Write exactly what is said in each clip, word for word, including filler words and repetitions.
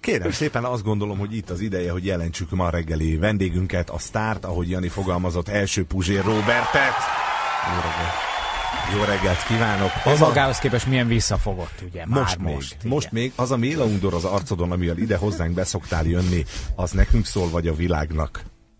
Kérem szépen, azt gondolom, hogy itt az ideje, hogy jelentsük ma a reggeli vendégünket, a sztárt, ahogy Jani fogalmazott, első Puzsér Róbertet. Jó reggelt, Jó reggelt kívánok! Az magához képest milyen visszafogott, ugye? Már Most, most, még, most még az a méla undor az arcodon, amivel ide hozzánk beszoktál jönni, az nekünk szól, vagy a világnak?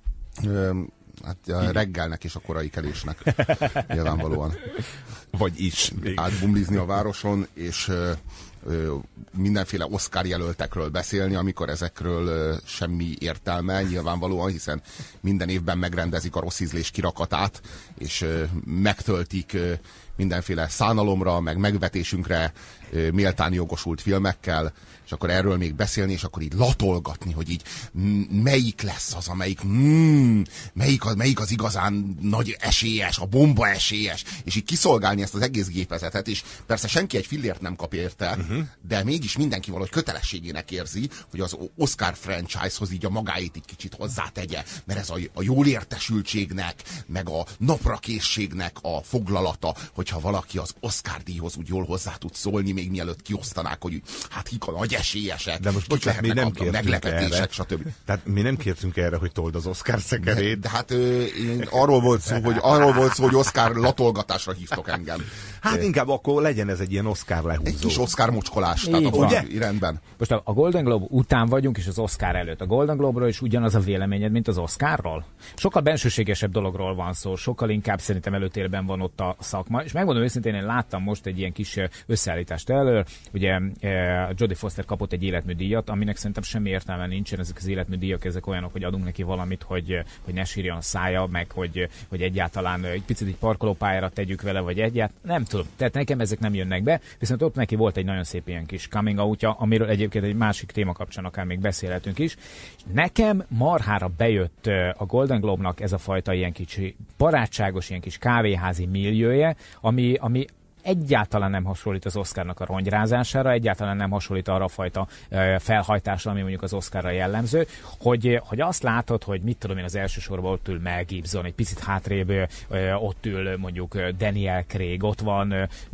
Öm, hát a reggelnek és a korai kelésnek nyilvánvalóan. Vagy is. Még. Átbumlizni a városon, és ö, ö, mindenféle Oscar jelöltekről beszélni, amikor ezekről ö, semmi értelme nyilvánvalóan, hiszen minden évben megrendezik a rossz ízlés kirakatát, és ö, megtöltik ö, mindenféle szánalomra, meg megvetésünkre ö, méltán jogosult filmekkel, és akkor erről még beszélni, és akkor így latolgatni, hogy így melyik lesz az, amelyik mm, melyik, az, melyik az igazán nagy esélyes, a bomba esélyes, és így kiszolgálni ezt az egész gépezetet, és persze senki egy fillért nem kap érte, uh-huh. de mégis mindenki valahogy kötelességének érzi, hogy az Oscar franchise-hoz így a magáét egy kicsit hozzátegye, mert ez a, a jól értesültségnek, meg a naprakészségnek a foglalata, hogyha valaki az Oscar díjhoz úgy jól hozzá tud szólni, még mielőtt kiosztanák, hogy hát kik a nagy esélyesek, de most bocsánat, mi nem kértünk meglepetések, erre, stb. Tehát mi nem kértünk erre, hogy told az Oscar szekerét. De, de hát ö, én arról volt szó, hogy arról volt szó, hogy Oscar latolgatásra hívtok engem. Hát inkább akkor legyen ez egy ilyen Oscar lehúzó. Egy kis Oscar mocskolás, tehát van. a rendben. Most a Golden Globe után vagyunk, és az Oscar előtt. A Golden Globe-ról is ugyanaz a véleményed, mint az Oscarról? Sokkal bensőségesebb dologról van szó, sokkal inkább szerintem előtérben van ott a szakma, és megmondom őszintén, én láttam most egy ilyen kis összeállítást elől, ugye Jodie Foster kapott egy életműdíjat, aminek szerintem semmi értelme nincsen, ezek az életműdíjak, ezek olyanok, hogy adunk neki valamit, hogy, hogy ne sírjon a szája, meg hogy, hogy egyáltalán egy picit egy parkolópályára tegyük vele, vagy egyáltalán, nem tudom. Tehát nekem ezek nem jönnek be, viszont ott neki volt egy nagyon szép ilyen kis coming outja, amiről egyébként egy másik téma kapcsán akár még beszélhetünk is. Nekem marhára bejött a Golden Globe-nak ez a fajta ilyen kicsi barátságos, ilyen kis kávéházi millióje, ami, ami egyáltalán nem hasonlít az Oscarnak a rongyrázására, egyáltalán nem hasonlít arra a fajta felhajtásra, ami mondjuk az Oscarra jellemző, hogy, hogy azt látod, hogy mit tudom én, az első sorban ott ül Mel Gibson, egy picit hátrébb ott ül mondjuk Daniel Craig, ott van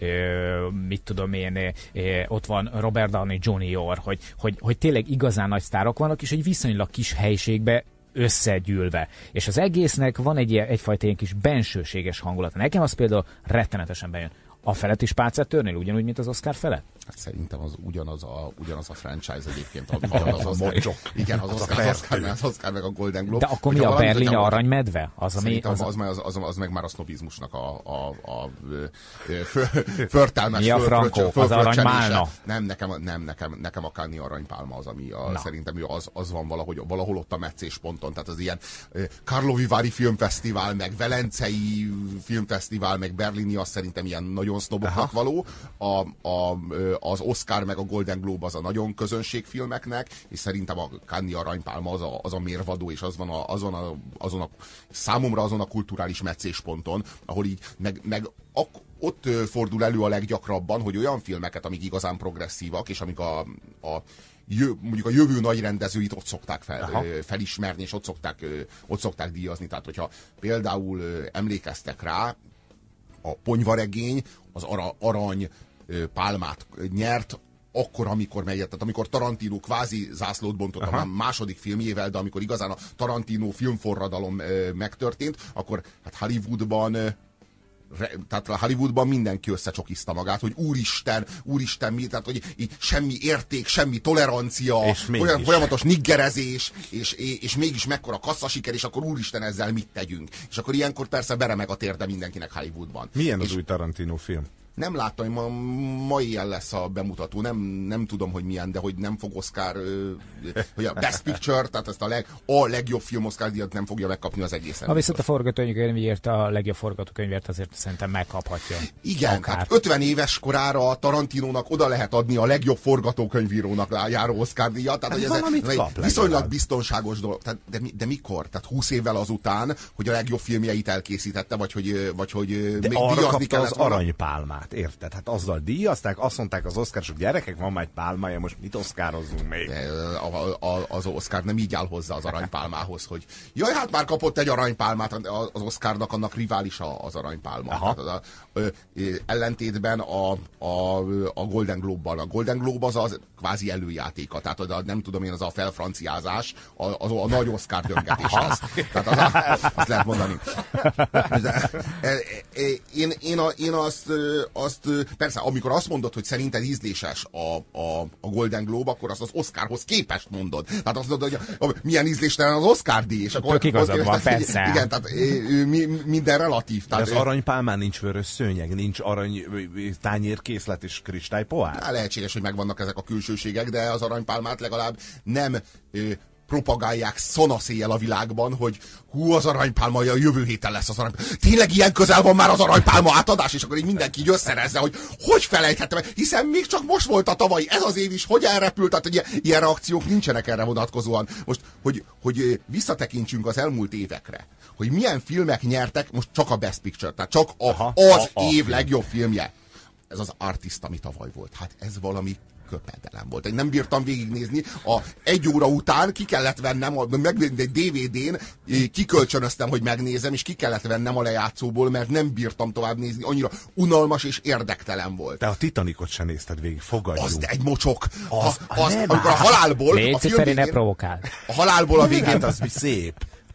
mit tudom én, ott van Robert Downey junior, hogy, hogy, hogy tényleg igazán nagy sztárok vannak, és egy viszonylag kis helyiségbe összegyűlve. És az egésznek van egy, egyfajta ilyen kis bensőséges hangulata. Nekem az például rettenetesen bejön. A felett is pálcát törnél, ugyanúgy, mint az Oscar felett? Hát szerintem az ugyanaz a, ugyanaz a franchise egyébként. Az, az, az, az, igen, az, az, Oscar, az, Oscar, az Oscar meg a Golden Globe. De akkor mi a Berlini arranymedve? Az, ami, az, az, az, az, az meg már a sznobizmusnak a, a, a, a förtelmes mi a frankó? Az aranymálna? Nem, nekem, nem nekem, nekem a Cannes-i aranypálma az, ami a, szerintem az, az van valahogy, valahol ott a meccésponton. Tehát az ilyen Karlovy Vary filmfesztivál, meg Velencei filmfesztivál, meg Berlini, az szerintem ilyen nagyon sznoboknak való. A, a, az Oscar meg a Golden Globe az a nagyon közönségfilmeknek, és szerintem a Cannes-i aranypálma az a, az a mérvadó, és az van a, azon, a, azon a számomra azon a kulturális meccésponton, ahol így meg, meg ak, ott fordul elő a leggyakrabban, hogy olyan filmeket, amik igazán progresszívak, és amik a, a Jö, mondjuk a jövő nagy rendezőit ott szokták fel, felismerni, és ott szokták, ott szokták díjazni. Tehát, hogyha például emlékeztek rá, a Ponyvaregény az ara, arany pálmát nyert, akkor, amikor megjött, tehát amikor Tarantino kvázi zászlót bontott a második filmjével, de amikor igazán a Tarantino filmforradalom ö, megtörtént, akkor hát Hollywoodban ö, re, tehát Hollywoodban mindenki összecsokizta magát, hogy úristen, úristen, mi, tehát hogy így semmi érték, semmi tolerancia, olyan folyamatos niggerezés, és, és, és mégis mekkora kasszasiker, és akkor úristen, ezzel mit tegyünk. És akkor ilyenkor persze beremeg a térde mindenkinek Hollywoodban. Milyen az és új Tarantino film? Nem láttam, hogy ma, ma ilyen lesz a bemutató, nem, nem tudom, hogy milyen, de hogy nem fog Oscar, hogy a Best Picture, tehát ezt a, leg, a legjobb film Oscar díjat nem fogja megkapni az egészen. Ha viszont a forgatókönyvért, a legjobb forgatókönyvért azért szerintem megkaphatja. Igen, akár. Hát ötven éves korára Tarantinónak oda lehet adni a legjobb forgatókönyvírónak járó Oscar díjat, tehát hogy ez egy, egy viszonylag biztonságos dolog. Tehát, de, de mikor? Tehát húsz évvel azután, hogy a legjobb filmjeit elkészítette, vagy hogy, vagy hogy de még arra díjazni kapta az volna. aranypálmát. Oscárt, érted? Hát azzal díjazták, azt mondták az Oscarsok, gyerekek, van már egy pálmája, most mit oszkározzunk még? De a, a, az Oscar nem így áll hozzá az aranypálmához, hogy jaj, hát már kapott egy aranypálmát, az Oscarnak annak riválisa az aranypálma. Tehát az a, ö, ellentétben a, a, a Golden Globe-ban. A Golden Globe az az kvázi előjátéka, tehát a, nem tudom én, az a felfranciázás, a, az a nagy Oscar döngetés az. Tehát az a, azt lehet mondani. De, én, én, a, én azt, azt, persze, amikor azt mondod, hogy szerinted ízléses a, a, a Golden Globe, akkor azt az Oscarhoz képest mondod. Tehát azt mondod, hogy milyen ízléstelen az Oscar díj. És akkor, tök igazad van, persze. Igen, tehát mi, minden relatív. Tehát, de az aranypálmán nincs vörös szőnyeg, nincs arany tányérkészlet és kristálypohár? Hát lehetséges, hogy megvannak ezek a külsőségek, de az aranypálmát legalább nem propagálják szanaszéjjel a világban, hogy hú, az aranypálma, a jövő héten lesz az aranypálma. Tényleg ilyen közel van már az aranypálma átadás, és akkor így mindenki így összerezze, hogy hogy felejthettem meg, hiszen még csak most volt a tavalyi, ez az év is, hogy elrepült, tehát hogy ilyen, ilyen reakciók nincsenek erre vonatkozóan. Most, hogy, hogy visszatekintsünk az elmúlt évekre, hogy milyen filmek nyertek, most csak a Best Picture, tehát csak a, Aha, az a, a év film. legjobb filmje. Ez az Artist, ami tavaly volt. Hát ez valami köpedelem volt. Én nem bírtam végignézni. A egy óra után ki kellett vennem, a, meg egy dé vé dén kikölcsönöztem, hogy megnézem, és ki kellett vennem a lejátszóból, mert nem bírtam tovább nézni. Annyira unalmas és érdektelen volt. Te a Titanicot sem nézted végig, fogadjunk. Az egy mocsok. Az, az, az amikor a halálból... Légy a film végén, ne provokál. A halálból a végén... Hát az mi szép.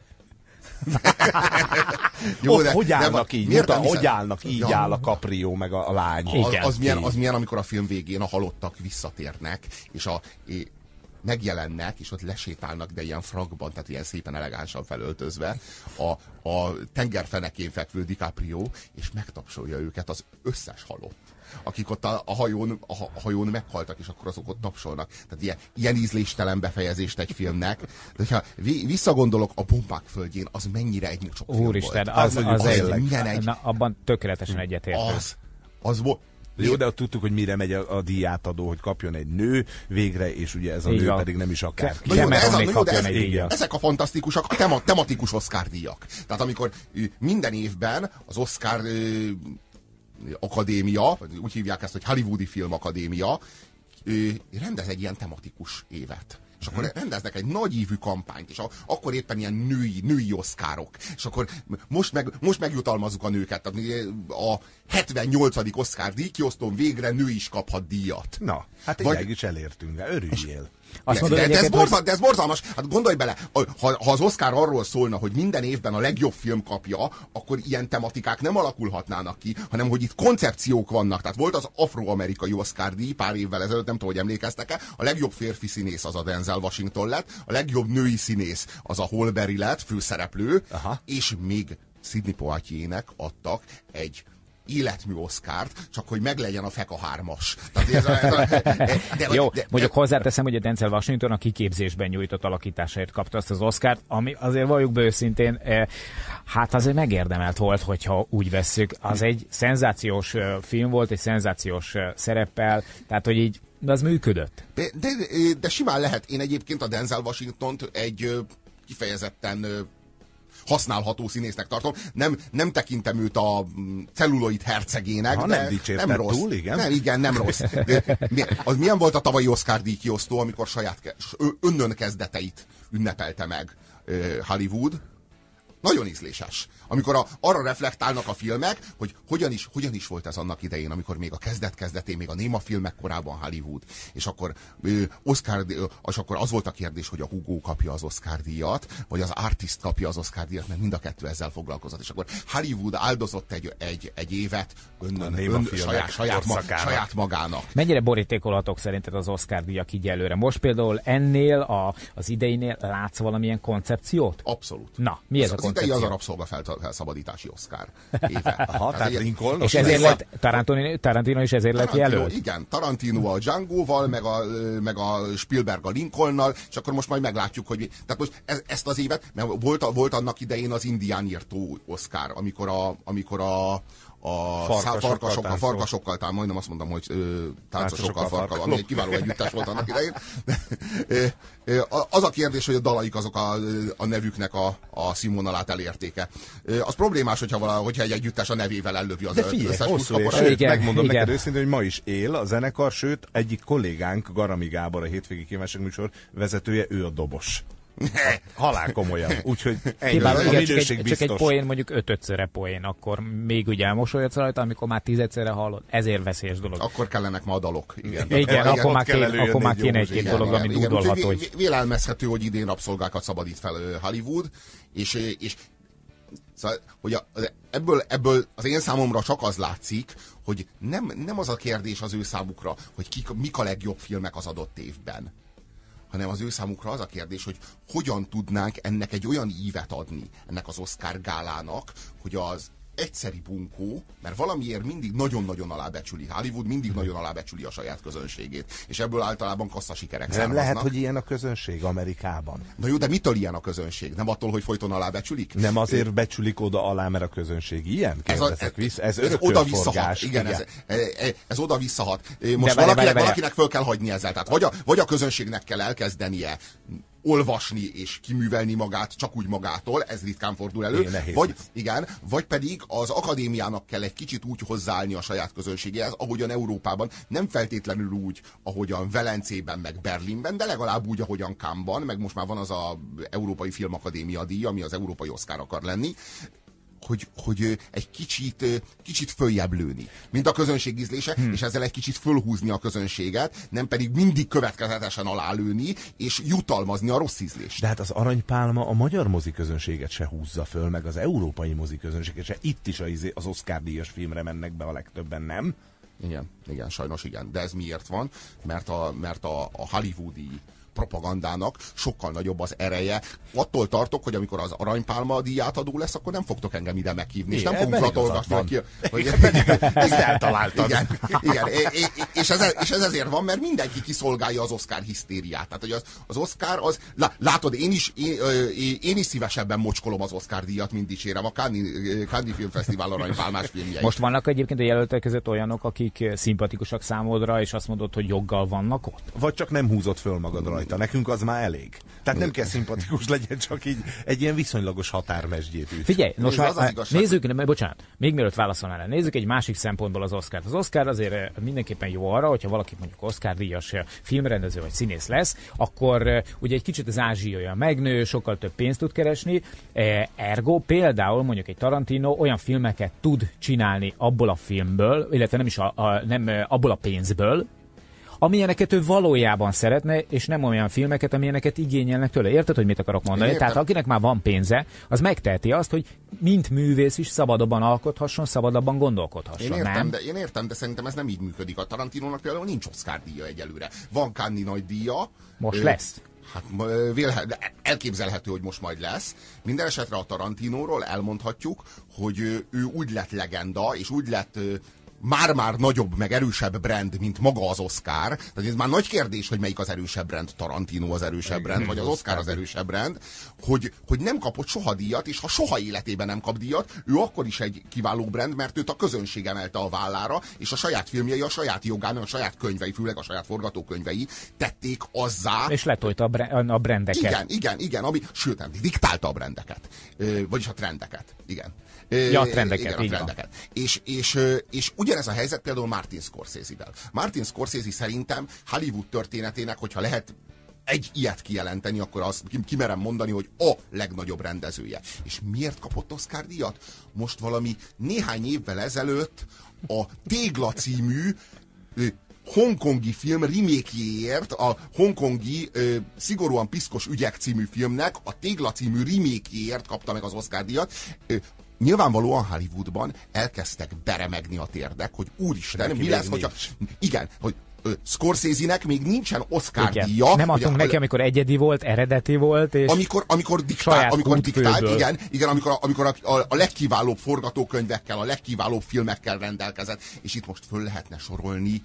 Jó, de, hogy állnak de, így? Miért Muta, hogy állnak így ja. áll a Caprió meg a, a lány. Az, az, milyen, az milyen, amikor a film végén a halottak visszatérnek, és a, é, megjelennek, és ott lesétálnak, de ilyen frakban, tehát ilyen szépen elegánsan felöltözve, a, a tengerfenekén fekvő DiCaprio, és megtapsolja őket az összes halott, akik ott a, a, hajón, a, a hajón meghaltak, és akkor azok ott tapsolnak. Tehát ilyen, ilyen ízléstelen befejezést egy filmnek. De hogyha visszagondolok, a Bombák földjén, az mennyire egy mocsok film Úristen, volt. az, az, az, az egy, egy... Na, abban tökéletesen egyetértő. Az, az volt. Jó, de tudtuk, hogy mire megy a, a díjátadó, hogy kapjon egy nő végre, és ugye ez a így nő van. pedig nem is akár. Na jó, de ez a, jó, de ez, ezek a fantasztikusak, a tema, tematikus Oscar díjak. Tehát amikor minden évben az Oscar ö, akadémia, úgy hívják ezt, hogy Hollywoodi Film Akadémia, ö, rendez egy ilyen tematikus évet. És akkor rendeznek egy nagyívű kampányt, és a, akkor éppen ilyen női, női oszkárok. És akkor most, meg, most megjutalmazzuk a nőket. Tehát a hetvennyolcadik Oscar díjkiosztón végre nő is kaphat díjat. Na, hát Vagy... is elértünk, örüljél. Azt mondod, de, de, ez borzal, de ez borzalmas. Hát gondolj bele, ha, ha az Oscar arról szólna, hogy minden évben a legjobb film kapja, akkor ilyen tematikák nem alakulhatnának ki, hanem hogy itt koncepciók vannak. Tehát volt az afroamerikai Oscar díj pár évvel ezelőtt, nem tudom, hogy emlékeztek-e, a legjobb férfi színész az a Denzel Washington lett, a legjobb női színész az a Halle Berry lett, főszereplő, Aha. és még Sidney Poitier-nek adtak egy életmű Oscart, csak hogy meglegyen a Feka hármas. Tehát ez a, ez a, de, de, Jó, de, mondjuk de, hozzáteszem, hogy a Denzel Washington a kiképzésben nyújtott alakításáért kapta azt az Oscart, ami azért valljuk be őszintén, eh, hát azért megérdemelt volt, hogyha úgy vesszük. Az egy szenzációs eh, film volt, egy szenzációs eh, szereppel, tehát hogy így, de az működött. De, de, de simán lehet. Én egyébként a Denzel Washingtont egy kifejezetten használható színésznek tartom. Nem, nem tekintem őt a celluloid hercegének, ha, de nem, nem rossz. Túl, igen. Nem, igen, nem rossz. De, az milyen volt a tavalyi Oscar díjkiosztó, amikor saját önnön kezdeteit ünnepelte meg Hollywood? Nagyon ízléses. Amikor a, arra reflektálnak a filmek, hogy hogyan is, hogyan is volt ez annak idején, amikor még a kezdet-kezdetén, még a néma filmek korában Hollywood, és akkor, ö, Oscar, és akkor az volt a kérdés, hogy a Hugo kapja az Oscar díjat, vagy az Artist kapja az Oscar díjat, mert mind a kettő ezzel foglalkozott. És akkor Hollywood áldozott egy, egy, egy évet önnön, ön, saját, saját, ma, saját magának. Mennyire borítékolhatok szerinted az Oscar díjak így előre? Most például ennél, a, az ideinél látsz valamilyen koncepciót? Abszolút. Na, mi ez az, a koncepció? Az idei az a rabszolgafelszabadítási Oscar éve. Aha, tehát Lincoln. És ezért lett Tarantino, Tarantino is ezért lett jelölt? Igen, Tarantino a Django-val, meg a, meg a Spielberg a Lincolnnal, és akkor most majd meglátjuk, hogy... Tehát most ez, ezt az évet, mert volt, volt annak idején az indián írtó Oscar, amikor a, amikor a a farkasokkal, farkasokkal, farkasokkal talán majdnem azt mondom, hogy ö, táncosokkal, farkasokkal, ami egy kiváló együttes volt annak idején. Az a kérdés, hogy a dalaik azok a, a nevüknek a, a színvonalát elértéke. Az problémás, hogyha, vala, hogyha egy együttes a nevével ellövi az összes futkapot. Sőt, megmondom igen. neked őszintén, hogy ma is él a zenekar, sőt, egyik kollégánk, Garami Gábor, a hétvégi kívánság műsor vezetője, ő a dobos. Halál komolyan. Úgyhogy ennyi, Kibáló, a igen, minőség csak egy, biztos. csak egy poén, mondjuk ötötszöre poén, akkor még ugye elmosolyodsz rajta, amikor már tízegyszerre hallod. Ezért veszélyes dolog. Akkor kellenek ma a dalok. Igen, igen, igen akkor, már kéne, akkor már kéne egy-két dolog, ami dúdolható. Vélelmezhető, hogy idén rabszolgákat szabadít fel Hollywood, és, és szóval, hogy a, ebből, ebből az én számomra csak az látszik, hogy nem, nem az a kérdés az ő számukra, hogy kik, mik a legjobb filmek az adott évben, hanem az ő számukra az a kérdés, hogy hogyan tudnánk ennek egy olyan ívet adni, ennek az Oscar gálának, hogy az egyszeri bunkó, mert valamiért mindig nagyon-nagyon alábecsüli. Hollywood mindig nagyon alábecsüli a saját közönségét. És ebből általában kassza sikerek Nem származnak. lehet, hogy ilyen a közönség Amerikában. Na jó, de mitől ilyen a közönség? Nem attól, hogy folyton alábecsülik? Nem azért becsülik oda alá, mert a közönség ilyen? Ez, a, ez, ez, ez, ez oda-visszahat. Igen, igen. Ez, ez, ez oda-visszahat. Most várj, valakinek, várj, várj. valakinek föl kell hagyni ezzel. Tehát vagy a, vagy a közönségnek kell elkezdenie olvasni és kiművelni magát csak úgy magától, ez ritkán fordul elő, vagy, igen, vagy pedig az akadémiának kell egy kicsit úgy hozzáállni a saját közönségéhez, ahogyan Európában, nem feltétlenül úgy, ahogyan Velencében, meg Berlinben, de legalább úgy, ahogyan Cannes-ban, meg most már van az a Európai Filmakadémia díj, ami az Európai Oscar akar lenni, hogy, hogy egy kicsit, kicsit följebb lőni, mint a közönség ízlése, hmm. és ezzel egy kicsit fölhúzni a közönséget, nem pedig mindig következetesen alálőni, és jutalmazni a rossz ízlést. De hát az Aranypálma a magyar moziközönséget se húzza föl, meg az európai moziközönséget se. Itt is az Oscar-díjas filmre mennek be a legtöbben, nem? Igen, igen, sajnos igen. De ez miért van? Mert a, mert a, a hollywoodi propagandának sokkal nagyobb az ereje. Attól tartok, hogy amikor az Aranypálma díjátadó lesz, akkor nem fogtok engem ide meghívni, és nem fogunk latolgatni ki. Hogy... Ezt eltaláltad. Igen, igen. És, ez, és ez ezért van, mert mindenki kiszolgálja az Oscar hisztériát. Tehát, hogy az, az Oscar az... Látod, én is, én, én is szívesebben mocskolom az Oscar díjat, mint dicsérem a Cannes Filmfesztivál Aranypálmás filmjeit. Most vannak egyébként a jelöltek között olyanok, akik szimpatikusak számodra, és azt mondod, hogy joggal vannak ott? Vagy csak nem húzott föl magad rajta. Nekünk az már elég. Tehát nem kell szimpatikus legyen, csak így egy ilyen viszonylagos határmesdjét üt. Figyelj, nos, az az az nézzük, nem, bocsánat, még mielőtt válaszolnál el, nézzük egy másik szempontból az Oscart. Az Oscar azért mindenképpen jó arra, hogyha valaki mondjuk Oscar-díjas filmrendező vagy színész lesz, akkor ugye egy kicsit az ázsiaja megnő, sokkal több pénzt tud keresni, ergo például mondjuk egy Tarantino olyan filmeket tud csinálni abból a filmből, illetve nem is a, a, nem abból a pénzből, amilyeneket ő valójában szeretne, és nem olyan filmeket, amilyeneket igényelnek tőle. Érted, hogy mit akarok mondani? Tehát akinek már van pénze, az megteheti azt, hogy mint művész is szabadabban alkothasson, szabadabban gondolkodhasson. Én értem, nem? De, én értem, de szerintem ez nem így működik. A Tarantinónak például nincs Oscar díja egyelőre. Van Cannes-i nagy díja. Most ö, lesz. Hát vélhe, elképzelhető, hogy most majd lesz. Minden esetre a Tarantinóról elmondhatjuk, hogy ő úgy lett legenda, és úgy lett már-már nagyobb, meg erősebb brand, mint maga az Oscar. Tehát ez már nagy kérdés, hogy melyik az erősebb brand, Tarantino az erősebb brand, vagy az Oscar az erősebb brand, hogy, hogy nem kapott soha díjat, és ha soha életében nem kap díjat, ő akkor is egy kiváló brand, mert őt a közönség emelte a vállára, és a saját filmjei, a saját jogán, a saját könyvei, főleg a saját forgatókönyvei tették azzá. És letolta a, bre- a brandeket. Igen, igen, igen, ami, sőt nem, diktálta a brandeket. Vagyis a trendeket, igen. Ja, a trendeket, igen, a trendeket. És, és, és ugyanez a helyzet például Martin Scorsese-vel. Martin Scorsese szerintem Hollywood történetének, hogyha lehet egy ilyet kijelenteni, akkor azt kimerem mondani, hogy a legnagyobb rendezője. És miért kapott Oscar díjat? Most valami néhány évvel ezelőtt a Tégla című hongkongi film remake-jéért, a hongkongi ö, szigorúan piszkos ügyek című filmnek a Tégla című remake-jéért kapta meg az Oscar díjat. Ö, Nyilvánvalóan Hollywoodban elkezdtek beremegni a térdek, hogy úristen, neki mi lesz, hogyha... Igen, hogy Scorsese-nek még nincsen Oscar-díja. Nem adtunk a, neki, amikor egyedi volt, eredeti volt, és amikor, amikor diktált, amikor diktált igen, igen, amikor, amikor a, a, a legkiválóbb forgatókönyvekkel, a legkiválóbb filmekkel rendelkezett, és itt most föl lehetne sorolni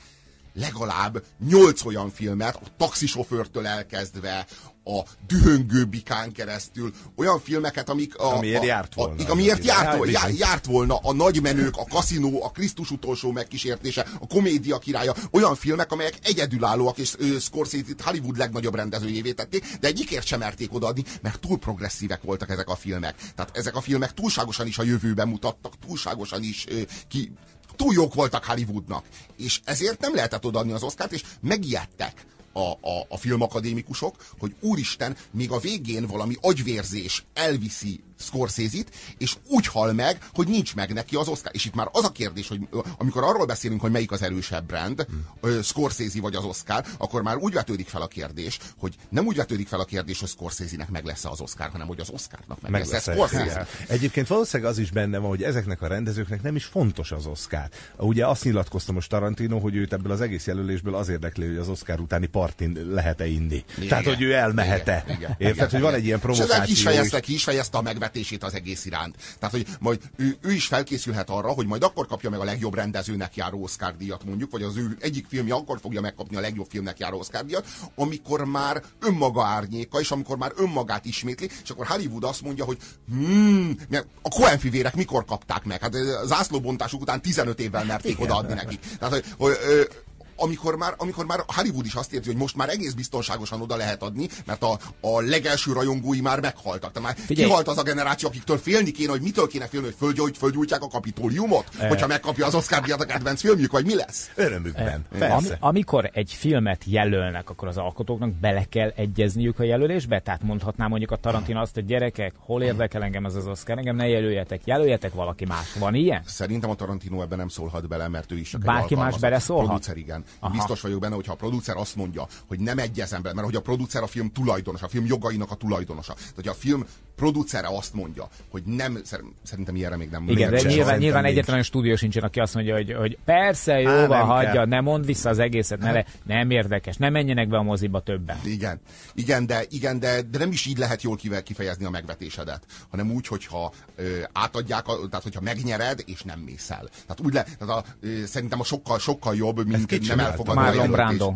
legalább nyolc olyan filmet, a taxisofőrtől elkezdve, a dühöngő bikán keresztül, olyan filmeket, amik a, amiért a, járt volna. A, amiért járt, volna, já, járt volna a nagymenők, a kaszinó, a Krisztus utolsó megkísértése, a komédia királya, olyan filmek, amelyek egyedülállóak, és uh, Scorsese-t Hollywood legnagyobb rendezőjévé tették, de egyikért sem merték odaadni, mert túl progresszívek voltak ezek a filmek. Tehát ezek a filmek túlságosan is a jövőbe mutattak, túlságosan is uh, ki... túl jók voltak Hollywoodnak, és ezért nem lehetett odaadni az Oscart, és megijedtek a, a, a filmakadémikusok, hogy úristen, még a végén valami agyvérzés elviszi Scorsese-t, és úgy hal meg, hogy nincs meg neki az Oscar. És itt már az a kérdés, hogy amikor arról beszélünk, hogy melyik az erősebb brand, hmm. Scorsese vagy az Oscar, akkor már úgy vetődik fel a kérdés, hogy nem úgy vetődik fel a kérdés, hogy Scorsese-nek meg lesz az Oscar, hanem hogy az Oscarnak meg, meg lesz Scorsese. Egyébként valószínűleg az is benne van, hogy ezeknek a rendezőknek nem is fontos az Oscar. Ugye azt nyilatkozta most Tarantino, hogy őt ebből az egész jelölésből az érdekli, hogy az Oscar utáni partin lehet-e inni. Igen. Tehát, hogy ő elmehet-e. Érted, hogy van egy ilyen provokáció. És ki is fejezte, ki is fejezte a megvetését az egész iránt. Tehát, hogy majd ő, ő is felkészülhet arra, hogy majd akkor kapja meg a legjobb rendezőnek járó Oscar díjat, mondjuk, vagy az ő egyik filmje akkor fogja megkapni a legjobb filmnek járó Oscar díjat, amikor már önmaga árnyéka, és amikor már önmagát ismétli, és akkor Hollywood azt mondja, hogy hmm, a Coen fivérek mikor kapták meg? Hát zászlóbontásuk után tizenöt évvel merték odaadni nekik. Tehát, hogy, hogy Amikor már, amikor már Hollywood is azt érzi, hogy most már egész biztonságosan oda lehet adni, mert a, a legelső rajongói már meghaltak. Tehát már Figyelj. kihalt az a generáció, akiktől félni kéne, hogy mitől kéne félni, hogy földgyújt, földgyújtják a Kapitóliumot? E... Hogyha megkapja az Oscar-díjat a kedvenc filmjük, vagy mi lesz? Örömükben. E... Am, amikor egy filmet jelölnek, akkor az alkotóknak bele kell egyezniük a jelölésbe? Tehát mondhatná mondjuk a Tarantino azt, hogy gyerekek, hol érdekel engem az az Oscar, engem ne jelöljetek, jelöljetek valaki más. Van ilyen? Szerintem a Tarantino ebben nem szólhat bele, mert ő is csak Bárki egy más beleszólhat? Producer, igen. Aha. Biztos vagyok benne, hogyha a producer azt mondja, hogy nem egyezem bele, mert hogy a producer a film tulajdonosa, a film jogainak a tulajdonosa. Tehát, hogy a film producere azt mondja, hogy nem, szerintem ilyenre még nem. Igen, de nyilván, nyilván egyetlen olyan stúdió sincsen, aki azt mondja, hogy, hogy persze, jó Á, van, hagyja, kell. ne mondd vissza az egészet, ne le, nem érdekes, ne menjenek be a moziba többen. Igen, igen, de, igen de, de nem is így lehet jól kifejezni a megvetésedet, hanem úgy, hogyha ö, átadják, a, tehát hogyha megnyered, és nem mész el. Tehát úgy le, tehát a, ö, szerintem a sokkal, sokkal jobb, mint nem elfogadni. Marlon Brando.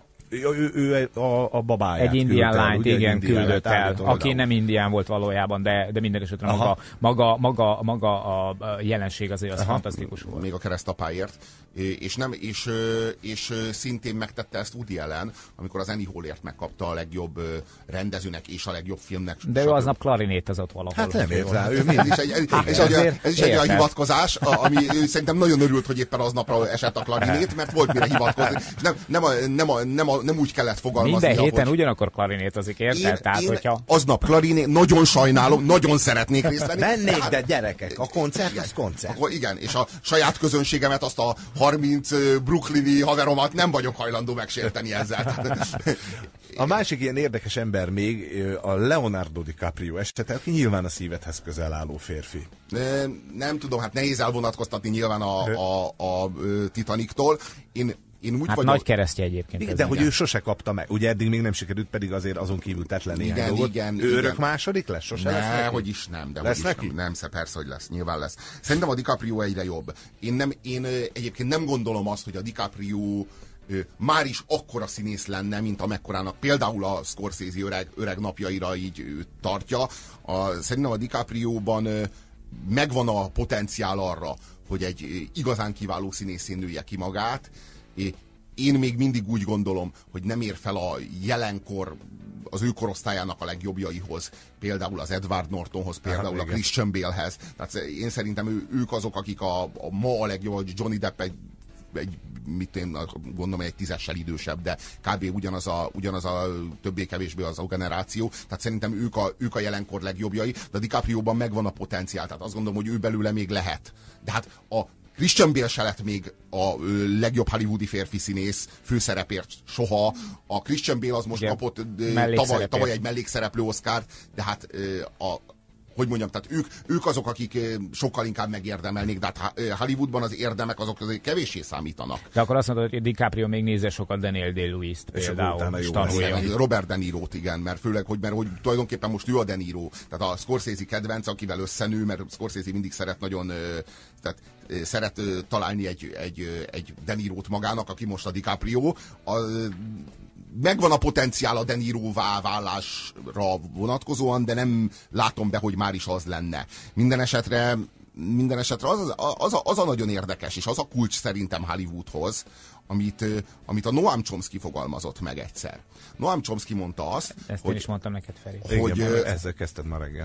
Ő, ő a, a babáját egy indián küldte, lányt, igen, indián küldött el, aki nem indián volt valójában, de, de minden esetre maga, maga, maga, maga a jelenség azért az Aha. fantasztikus volt. Még a keresztapáért. És, nem, és, és szintén megtette ezt Woody Allen, amikor az Annie Hallért megkapta a legjobb rendezőnek és a legjobb filmnek. De ő aznap klarinétozott valahol. Hát nem ért rá, ő ez is egy, ez is egy, ez is egy olyan hivatkozás, ami szerintem nagyon örült, hogy éppen aznapra esett a klarinét, mert volt mire hivatkozni. Nem, nem, a, nem, a, nem, a, nem úgy kellett fogalmazni. Minden héten hogy... ugyanakkor klarinétozik, érted? Én, Tehát, én hogyha... aznap klarinét, nagyon sajnálom, nagyon szeretnék részt venni. Mennék, hát, de gyerekek, a koncert igen, az koncert. Akkor igen, és a saját közönségemet, azt a harminc brooklyni haveromat nem vagyok hajlandó megsérteni ezzel. A másik ilyen érdekes ember még a Leonardo DiCaprio esete, aki nyilván a szívedhez közel álló férfi. Nem tudom, hát nehéz elvonatkoztatni nyilván a, a, a, a Titaniktól. Én Én úgy hát vagyok... nagy keresztje egyébként. Igen, de hogy ő sose kapta meg. Ugye eddig még nem sikerült, pedig azért azon kívül tett le néhány igen, dolgot. Igen, ő igen. örök második lesz? Sose ne, lesz neki? hogy is nem. De lesz hogy neki? Is nem. nem, persze, hogy lesz. Nyilván lesz. Szerintem a DiCaprio egyre jobb. Én, nem, én egyébként nem gondolom azt, hogy a DiCaprio már is akkora színész lenne, mint amekkorának például a Scorsese öreg, öreg napjaira így tartja. A, szerintem a DiCaprio-ban megvan a potenciál arra, hogy egy igazán kiváló színészén nője ki magát. Én még mindig úgy gondolom, hogy nem ér fel a jelenkor az ő korosztályának a legjobbjaihoz, például az Edward Nortonhoz, például Aha, a Christian Balehez. Tehát én szerintem ő, ők azok, akik a, a ma a legjobb, Johnny Depp egy, egy mit én gondolom, egy tízessel idősebb, de kb. ugyanaz a, ugyanaz a többé-kevésbé az a generáció. Tehát szerintem ők a, ők a jelenkor legjobbjai, de a DiCaprio-ban megvan a potenciál. Tehát azt gondolom, hogy ő belőle még lehet. De hát a Christian Bale se lett még a ö, legjobb hollywoodi férfi színész főszerepért soha. A Christian Bale az most igen, kapott ö, tavaly, tavaly egy mellékszereplő Oscart, de hát ö, a hogy mondjam, tehát ők, ők azok, akik sokkal inkább megérdemelnék, de hát Hollywoodban az érdemek azok azért kevéssé számítanak. De akkor azt mondod, hogy DiCaprio még nézze sokat Daniel Day-Lewis-t például. Robert De Niro-t, igen, mert főleg, hogy, mert hogy tulajdonképpen most ő a De Niro, tehát a Scorsese kedvenc, akivel összenő, mert Scorsese mindig szeret nagyon, tehát szeret találni egy, egy, egy De Nirót magának, aki most a DiCaprio. A, megvan a potenciál a De Nirová válásra vonatkozóan, de nem látom be, hogy már is az lenne. Minden esetre, minden esetre az, az, a, az a nagyon érdekes, és az a kulcs szerintem Hollywoodhoz, amit, amit a Noam Chomsky fogalmazott meg egyszer. Noam Chomsky mondta azt, ezt hogy, én is mondtam neked, Feri. Hogy, igen, ezzel kezdted ma reggel.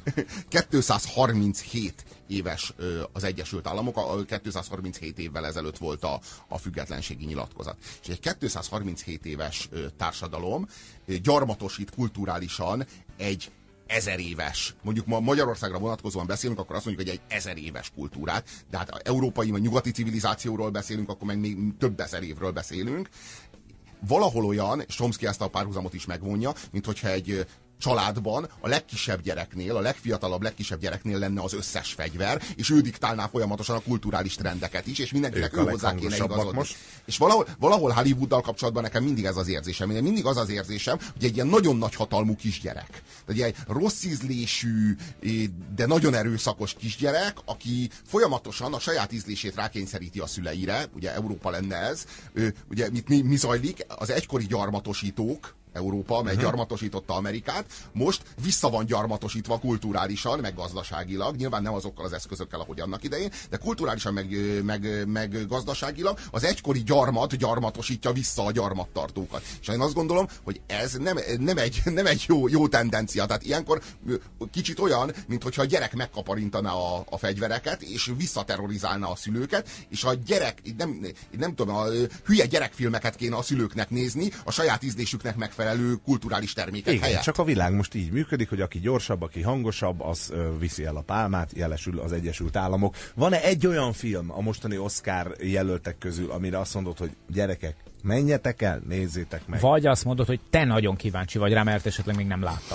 kétszázharminchét éves az Egyesült Államok, a kétszázharminchét évvel ezelőtt volt a, a függetlenségi nyilatkozat. És egy kétszázharminchét éves társadalom gyarmatosít kulturálisan egy ezer éves, mondjuk ma Magyarországra vonatkozóan beszélünk, akkor azt mondjuk, hogy egy ezer éves kultúrát, de hát európai, vagy nyugati civilizációról beszélünk, akkor meg még több ezer évről beszélünk. Valahol olyan, és Chomsky ezt a párhuzamot is megvonja, mint hogyha egy családban a legkisebb gyereknél, a legfiatalabb, legkisebb gyereknél lenne az összes fegyver, és ő diktálná folyamatosan a kulturális trendeket is, és mindenkinek ő hozzá kéne igazodni. Most. És valahol, valahol Hollywooddal kapcsolatban nekem mindig ez az érzésem. Mindig az az érzésem, hogy egy ilyen nagyon nagy hatalmú kisgyerek. Tehát egy rossz ízlésű, de nagyon erőszakos kisgyerek, aki folyamatosan a saját ízlését rákényszeríti a szüleire, ugye Európa lenne ez, ugye mi, mi zajlik, az egykori gyarmatosítók, Európa, amely uh-huh. gyarmatosította Amerikát, most vissza van gyarmatosítva kulturálisan, meg gazdaságilag, nyilván nem azokkal az eszközökkel, ahogy annak idején, de kulturálisan, meg, meg, meg gazdaságilag az egykori gyarmat gyarmatosítja vissza a gyarmattartókat. És én azt gondolom, hogy ez nem, nem egy, nem egy jó, jó tendencia. Tehát ilyenkor kicsit olyan, mintha a gyerek megkaparintaná a, a fegyvereket, és visszaterrorizálna a szülőket, és a gyerek, nem, nem tudom, a hülye gyerekfilmeket kéne a szülőknek nézni, a saját ízlésüknek megfelelően kulturális termékek igen, helyett. Csak a világ most így működik, hogy aki gyorsabb, aki hangosabb, az ö, viszi el a pálmát, jelesül az Egyesült Államok. Van-e egy olyan film a mostani Oscar jelöltek közül, amire azt mondod, hogy gyerekek, menjetek el, nézzétek meg? Vagy azt mondod, hogy te nagyon kíváncsi vagy rá, mert esetleg még nem láttad.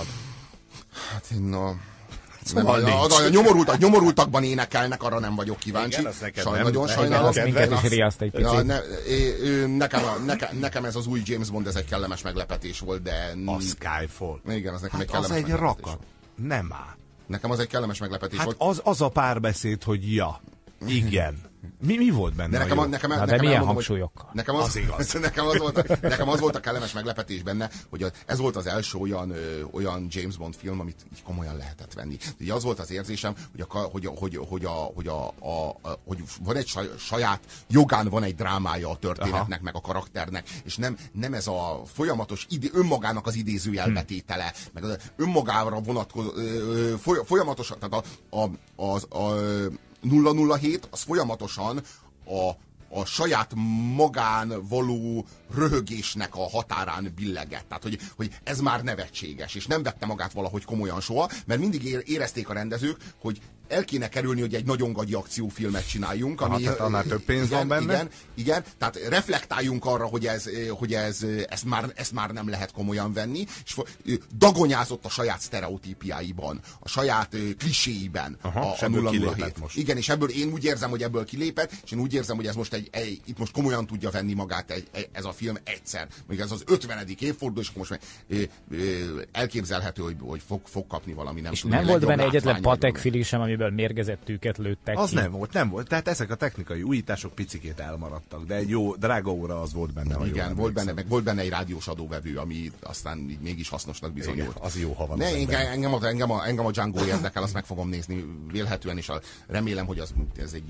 Hát no. Nem, a, a, a nyomorultak, nyomorultakban énekelnek, arra nem vagyok kíváncsi. Igen, Saj, nagyon sajnálom. Az minket is riaszt egy picit. Ja, ne, é, nekem, nekem, nekem ez az új James Bond, ez egy kellemes meglepetés volt, de... A Skyfall. Igen, az nekem hát egy kellemes az egy meglepetés rakat. volt. Nem áll. Nekem az egy kellemes meglepetés hát volt. Az, az a párbeszéd, hogy ja, igen. Mi, mi volt benne? De nekem, a, nekem, Na, nekem de milyen elmondom, hangsúlyokkal? Nekem az, az igaz. nekem, az volt a, nekem az volt a kellemes meglepetés benne, hogy ez volt az első olyan, ö, olyan James Bond film, amit így komolyan lehetett venni. Ugye az volt az érzésem, hogy, a, hogy, hogy, hogy, a, hogy, a, a, a, hogy van egy saját jogán, van egy drámája a történetnek, aha, meg a karakternek, és nem, nem ez a folyamatos ide, önmagának az idézőjelbetétele, hmm. meg az önmagára vonatkozó folyamatosan, tehát a, a, az, a nulla nulla hét az folyamatosan a, a saját magán való röhögésnek a határán billeget. Tehát, hogy, hogy ez már nevetséges, és nem vette magát valahogy komolyan soha, mert mindig érezték a rendezők, hogy el kéne kerülni, hogy egy nagyon gagyi akciófilmet csináljunk. Ami, hát, annál több pénz igen, van benne. Igen, igen, tehát reflektáljunk arra, hogy, ez, hogy ez, ezt, már, ezt már nem lehet komolyan venni, és dagonyázott a saját sztereotípiáiban, a saját kliséiben. Aha, a, a nulla nulla hét most. Igen, és ebből én úgy érzem, hogy ebből kilépett, és én úgy érzem, hogy ez most egy, egy itt most komolyan tudja venni magát egy, egy, ez a film egyszer. Még ez az ötvenedik évforduló, és most már ö, ö, elképzelhető, hogy, hogy fog, fog kapni valami, nem és tudom. Nem volt benne egyetlen patekfili sem, amiből mérgezett tűket lőttek az ki. nem volt, nem volt. Tehát ezek a technikai újítások picikét elmaradtak, de egy jó, drága óra az volt benne. Igen, volt benne, meg volt benne egy rádiós adóvevő, ami aztán így mégis hasznosnak bizonyult. Igen, az jó, ha van. Ne, engem, engem, a, engem, a, engem a Django érdekel, azt meg fogom nézni vélhetően, és a, remélem, hogy az, ez egy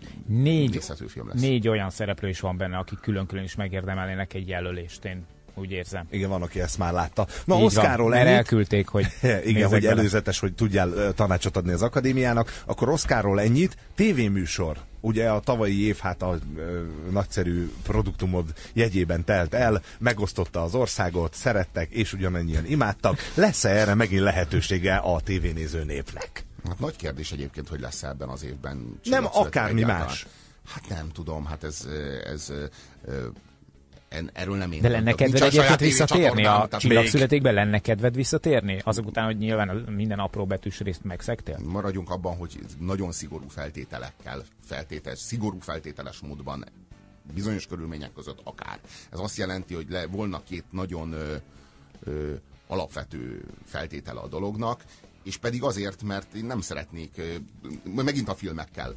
négy, film lesz. Négy olyan szereplő is van benne, akik külön-külön is megérdemelnének egy jelölést, én úgy érzem. Igen, van, aki ezt már látta. Na, így Oscarról van, ennyit. Elküldték, hogy igen, hogy előzetes, hogy tudjál tanácsot adni az akadémiának. Akkor Oscarról ennyit. Tévéműsor. Ugye a tavalyi év hát a ö, nagyszerű produktumod jegyében telt el, megosztotta az országot, szerettek, és ugyanennyien imádtak. Lesz-e erre megint lehetősége a tévénéző népnek? Hát nagy kérdés egyébként, hogy lesz ebben az évben. Nem akármi egyáltalán. más. Hát nem tudom, hát ez, ez, ez En, erről nem én. De lenne kedved egyébként visszatérni a Csillagszületékben? Lenne kedved visszatérni? Azok után, hogy nyilván minden apró betűs részt megszegtél? Maradjunk abban, hogy nagyon szigorú feltételekkel, feltételes, szigorú feltételes módban, bizonyos körülmények között akár. Ez azt jelenti, hogy le, volna két nagyon ö, ö, alapvető feltétele a dolognak, és pedig azért, mert én nem szeretnék, ö, megint a filmekkel,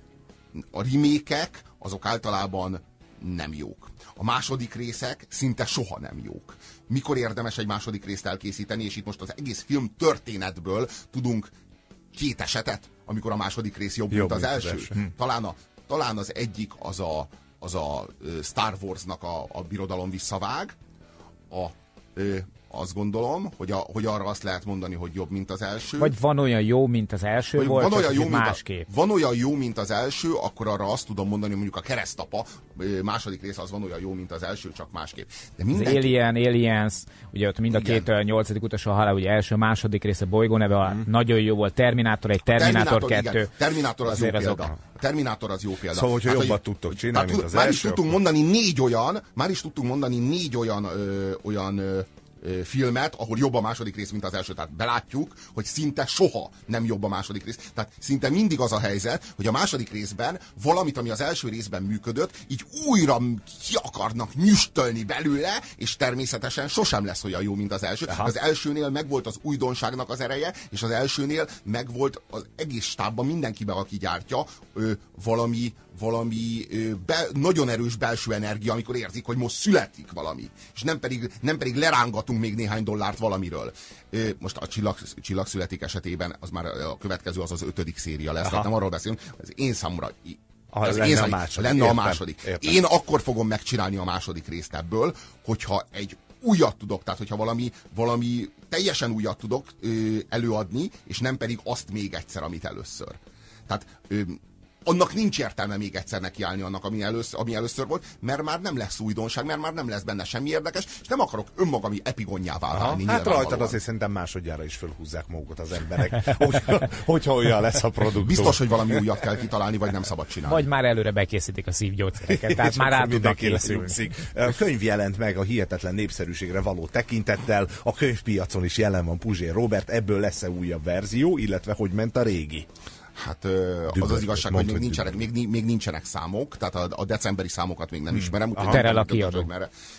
a remake-ek azok általában nem jók. A második részek szinte soha nem jók. Mikor érdemes egy második részt elkészíteni, és itt most az egész film történetből tudunk két esetet, amikor a második rész jobb, jobb mint az első. első. Hm. Talán, a, talán az egyik az a, az a Star Warsnak a, a birodalom visszavág. A, ö, azt gondolom, hogy, a, hogy arra azt lehet mondani, hogy jobb, mint az első. Vagy van olyan jó, mint az első vagy volt, van olyan, jó, másképp. A, van olyan jó, mint az első, akkor arra azt tudom mondani, hogy mondjuk a Keresztapa második rész az van olyan jó, mint az első, csak másképp. De mindenki... Az Alien, Aliens, ugye ott mind a igen. két nyolcadik utasú halál, ugye első, második része bolygó neve, hmm. nagyon jó volt. Terminátor egy, Terminátor kettő. Terminátor az jó példa. A Terminátor az jó példa. Szóval, hogyha hát, jobbat tudtok csinálni, mint az már első. Is tudtunk mondani négy olyan, már is tudtunk mondani négy olyan, ö, olyan ö, filmet, ahol jobb a második rész, mint az első. Tehát belátjuk, hogy szinte soha nem jobb a második rész. Tehát szinte mindig az a helyzet, hogy a második részben valamit, ami az első részben működött, így újra ki akarnak nyüstölni belőle, és természetesen sosem lesz olyan jó, mint az első. Aha. Az elsőnél megvolt az újdonságnak az ereje, és az elsőnél megvolt az egész stábban mindenkiben, aki gyártja, ö, valami valami ö, be, nagyon erős belső energia, amikor érzik, hogy most születik valami. És nem pedig, nem pedig lerángatunk még néhány dollárt valamiről. Ö, most a csillag, Csillagszületik esetében az már a következő, az az ötödik széria lesz. Tehát nem arról beszélünk, az én számomra ah, az lenne, én szám, a második. lenne értem, a második. Értem. Én akkor fogom megcsinálni a második részt ebből, hogyha egy újat tudok, tehát hogyha valami, valami teljesen újat tudok ö, előadni, és nem pedig azt még egyszer, amit először. Tehát ö, annak nincs értelme még egyszer nekiállni annak, ami először, ami először volt, mert már nem lesz újdonság, mert már nem lesz benne semmi érdekes, és nem akarok önmagami epigonnyává válni. Hát rajtad azért szerintem másodjára is fölhúzzák magukat az emberek, hogyha, hogyha olyan lesz a produktum. Biztos, hogy valami újat kell kitalálni, vagy nem szabad csinálni. Vagy már előre bekészítik a szívgyógyszereket, tehát már át tudnak készülni. A könyv jelent meg a hihetetlen népszerűségre való tekintettel, a könyvpiacon is jelen van Puzsér Róbert, ebből lesz-e újabb verzió, illetve hogy ment a régi? Hát az az igazság, hogy még nincsenek, még, még nincsenek számok, tehát a, a decemberi számokat még nem hmm. ismerem. Terel a kiadó.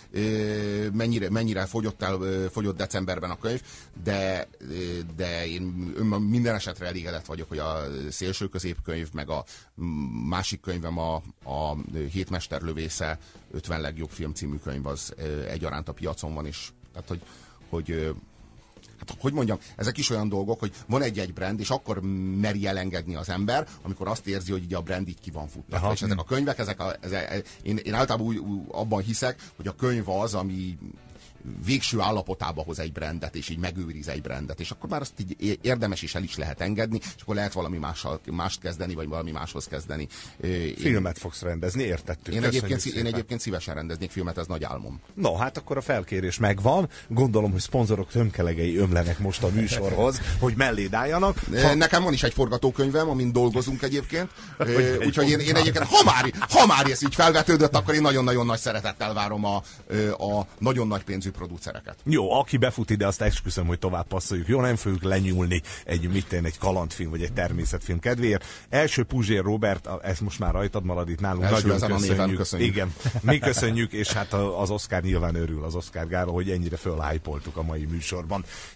Mennyire, mennyire fogyott, el, fogyott decemberben a könyv, de, de én minden esetre elégedett vagyok, hogy a Szélső középkönyv, meg a másik könyvem a, a Hét mesterlövésze ötven legjobb film című könyv az egyaránt a piacon van, és tehát, hogy, hogy hát, hogy mondjam, ezek is olyan dolgok, hogy van egy-egy brand, és akkor meri elengedni az ember, amikor azt érzi, hogy így a brand így ki van futtatva. És ezek a könyvek, ezek a, ezek, én, én általában úgy, úgy, abban hiszek, hogy a könyv az, ami végső állapotába hoz egy brandet, és így megőriz egy brandet, és akkor már azt így érdemes is el is lehet engedni, és akkor lehet valami mással, mást kezdeni, vagy valami máshoz kezdeni. Filmet én, fogsz rendezni, értettük. Én egyébként, én egyébként szívesen rendeznék filmet, ez nagy álmom. No, hát akkor a felkérés megvan. Gondolom, hogy szponzorok tömkelegei ömlenek most a műsorhoz, hogy melléd álljanak. Ha... Nekem van is egy forgatókönyvem, amin dolgozunk egyébként. Úgyhogy én, én egyébként, ha már, ha már ez így felvetődött, akkor én nagyon-nagyon nagy szeretettel várom a, a nagyon nagy pénzű producereket. Jó, aki befut ide, azt esküszöm, hogy tovább passzoljuk. Jó, nem fogjuk lenyúlni egy, mit én, egy kalandfilm, vagy egy természetfilm kedvéért. Első Puzsér Róbert, ez most már rajtad marad itt nálunk. Első nagyon köszönjük. A néven köszönjük. Igen, mi köszönjük, és hát az Oscar nyilván örül, az Oscar Gála, hogy ennyire fölhájpoltuk a mai műsorban.